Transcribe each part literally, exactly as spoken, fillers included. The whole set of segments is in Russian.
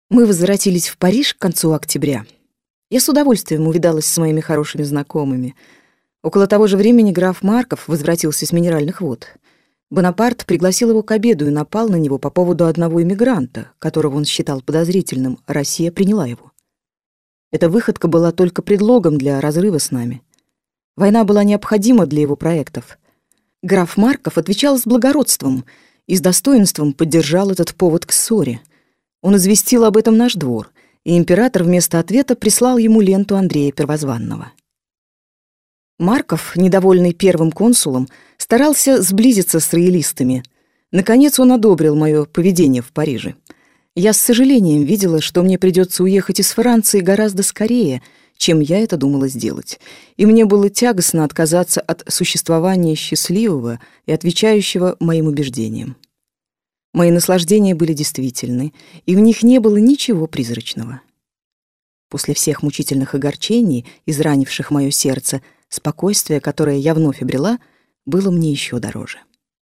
Мы возвратились в Париж к концу октября. Я с удовольствием увидалась с моими хорошими знакомыми. Около того же времени граф Марков возвратился с Минеральных вод. Бонапарт пригласил его к обеду и напал на него по поводу одного иммигранта, которого он считал подозрительным, а Россия приняла его. Эта выходка была только предлогом для разрыва с нами. Война была необходима для его проектов. Граф Марков отвечал с благородством и с достоинством поддержал этот повод к ссоре. Он известил об этом наш двор, и император вместо ответа прислал ему ленту Андрея Первозванного. Марков, недовольный первым консулом, старался сблизиться с роялистами. Наконец он одобрил мое поведение в Париже. Я с сожалением видела, что мне придется уехать из Франции гораздо скорее, чем я это думала сделать, и мне было тягостно отказаться от существования счастливого и отвечающего моим убеждениям. Мои наслаждения были действительны, и в них не было ничего призрачного. После всех мучительных огорчений, изранивших мое сердце, спокойствие, которое я вновь обрела, было мне еще дороже.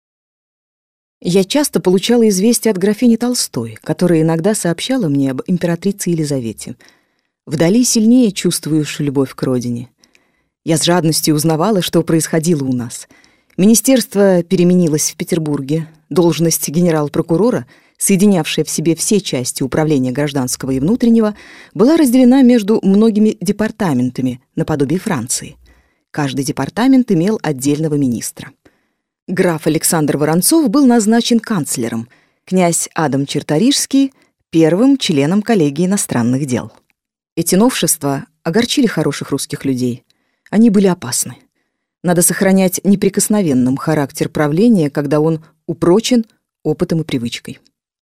Я часто получала известия от графини Толстой, которая иногда сообщала мне об императрице Елизавете. Вдали сильнее чувствуешь любовь к родине. Я с жадностью узнавала, что происходило у нас. Министерство переменилось в Петербурге. Должность генерал-прокурора, соединявшая в себе все части управления гражданского и внутреннего, была разделена между многими департаментами, наподобие Франции. Каждый департамент имел отдельного министра. Граф Александр Воронцов был назначен канцлером, князь Адам Черторижский — первым членом коллегии иностранных дел. Эти новшества огорчили хороших русских людей. Они были опасны. Надо сохранять неприкосновенным характер правления, когда он упрочен опытом и привычкой.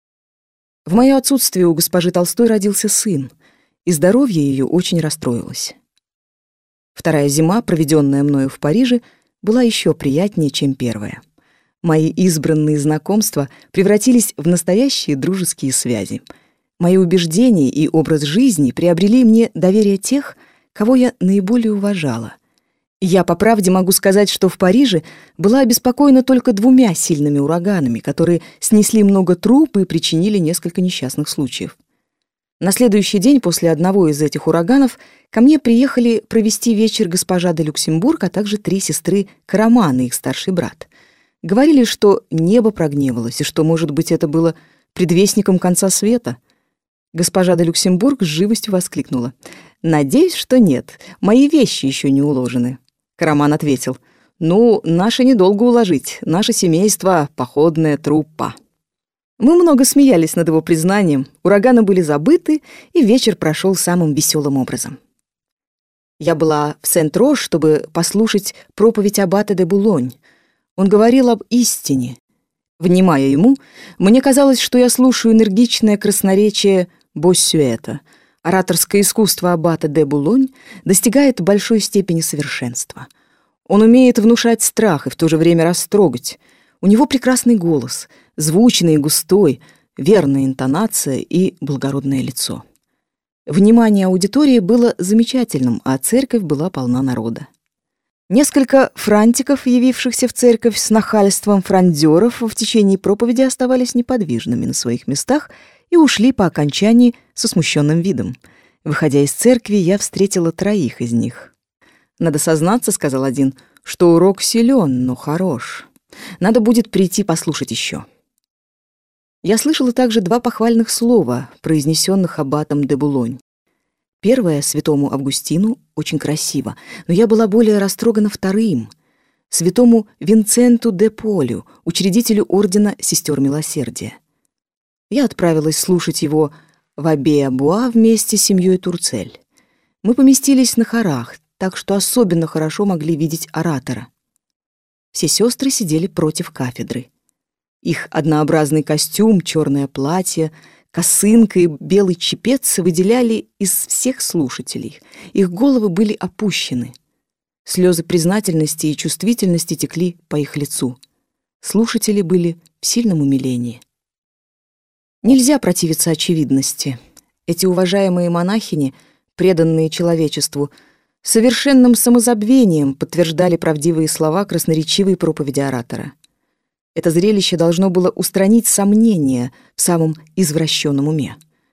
В моё отсутствие у госпожи Толстой родился сын, и здоровье ее очень расстроилось. Вторая зима, проведенная мною в Париже, была еще приятнее, чем первая. Мои избранные знакомства превратились в настоящие дружеские связи. Мои убеждения и образ жизни приобрели мне доверие тех, кого я наиболее уважала. Я по правде могу сказать, что в Париже была обеспокоена только двумя сильными ураганами, которые снесли много труп и причинили несколько несчастных случаев. На следующий день после одного из этих ураганов ко мне приехали провести вечер госпожа де Люксембург, а также три сестры Караман и их старший брат. Говорили, что небо прогневалось, и что, может быть, это было предвестником конца света. Госпожа де Люксембург с живостью воскликнула: «Надеюсь, что нет, мои вещи еще не уложены». Караман ответил: «Ну, наши недолго уложить, наше семейство — походная труппа». Мы много смеялись над его признанием, ураганы были забыты, и вечер прошел самым веселым образом. Я была в Сент-Рош, чтобы послушать проповедь аббата де Булонь. Он говорил об истине. Внимая ему, мне казалось, что я слушаю энергичное красноречие Боссюэта. Ораторское искусство аббата де Булонь достигает большой степени совершенства. Он умеет внушать страх и в то же время растрогать. У него прекрасный голос, звучный и густой, верная интонация и благородное лицо. Внимание аудитории было замечательным, а церковь была полна народа. Несколько франтиков, явившихся в церковь с нахальством фрондёров, в течение проповеди оставались неподвижными на своих местах и ушли по окончании со смущенным видом. Выходя из церкви, я встретила троих из них. «Надо сознаться, — сказал один, — что урок силен, но хорош. Надо будет прийти послушать еще». Я слышала также два похвальных слова, произнесенных аббатом де Булонь. Первое святому Августину очень красиво, но я была более растрогана вторым, святому Винсенту де Полю, учредителю ордена сестер милосердия. Я отправилась слушать его в Аббе-Буа вместе с семьей Турцель. Мы поместились на хорах, так что особенно хорошо могли видеть оратора. Все сестры сидели против кафедры. Их однообразный костюм, черное платье, косынка и белый чепец выделяли из всех слушателей. Их головы были опущены. Слезы признательности и чувствительности текли по их лицу. Слушатели были в сильном умилении. Нельзя противиться очевидности. Эти уважаемые монахини, преданные человечеству, совершенным самозабвением подтверждали правдивые слова красноречивой проповеди оратора. Это зрелище должно было устранить сомнения в самом извращенном уме.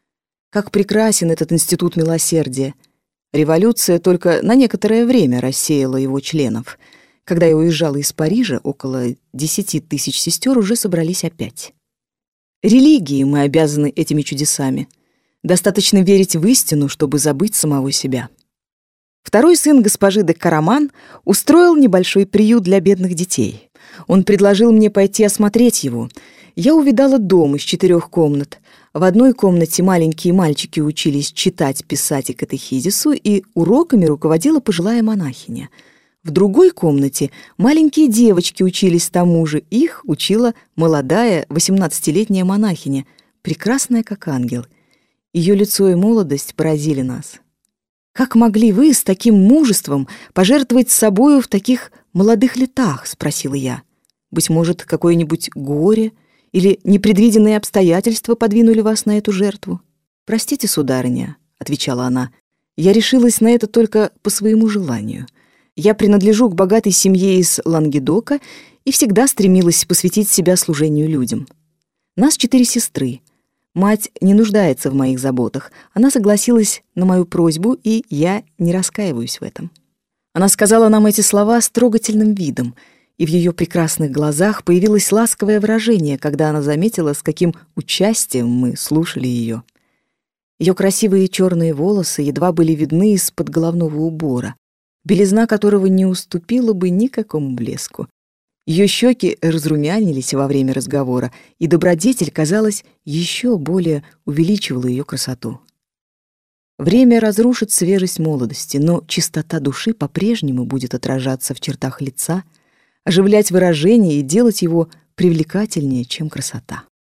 Как прекрасен этот институт милосердия! Революция только на некоторое время рассеяла его членов. Когда я уезжала из Парижа, около десяти тысяч сестер уже собрались опять. Религии мы обязаны этими чудесами. Достаточно верить в истину, чтобы забыть самого себя. Второй сын госпожи де Караман устроил небольшой приют для бедных детей. Он предложил мне пойти осмотреть его. Я увидала дом из четырех комнат. В одной комнате маленькие мальчики учились читать, писать и катехизису, и уроками руководила пожилая монахиня. В другой комнате маленькие девочки учились тому же. Их учила молодая восемнадцатилетняя монахиня, прекрасная как ангел. Ее лицо и молодость поразили нас. «Как могли вы с таким мужеством пожертвовать собою в таких молодых летах?» — спросила я. «Быть может, какое-нибудь горе или непредвиденные обстоятельства подвинули вас на эту жертву?» «Простите, сударыня», — отвечала она, — «я решилась на это только по своему желанию. Я принадлежу к богатой семье из Лангедока и всегда стремилась посвятить себя служению людям. Нас четыре сестры. Мать не нуждается в моих заботах. Она согласилась на мою просьбу, и я не раскаиваюсь в этом». Она сказала нам эти слова с трогательным видом, и в ее прекрасных глазах появилось ласковое выражение, когда она заметила, с каким участием мы слушали ее. Ее красивые черные волосы едва были видны из-под головного убора, белизна которого не уступила бы никакому блеску. Ее щеки разрумянились во время разговора, и добродетель, казалось, еще более увеличивала ее красоту. Время разрушит свежесть молодости, но чистота души по-прежнему будет отражаться в чертах лица, оживлять выражение и делать его привлекательнее, чем красота.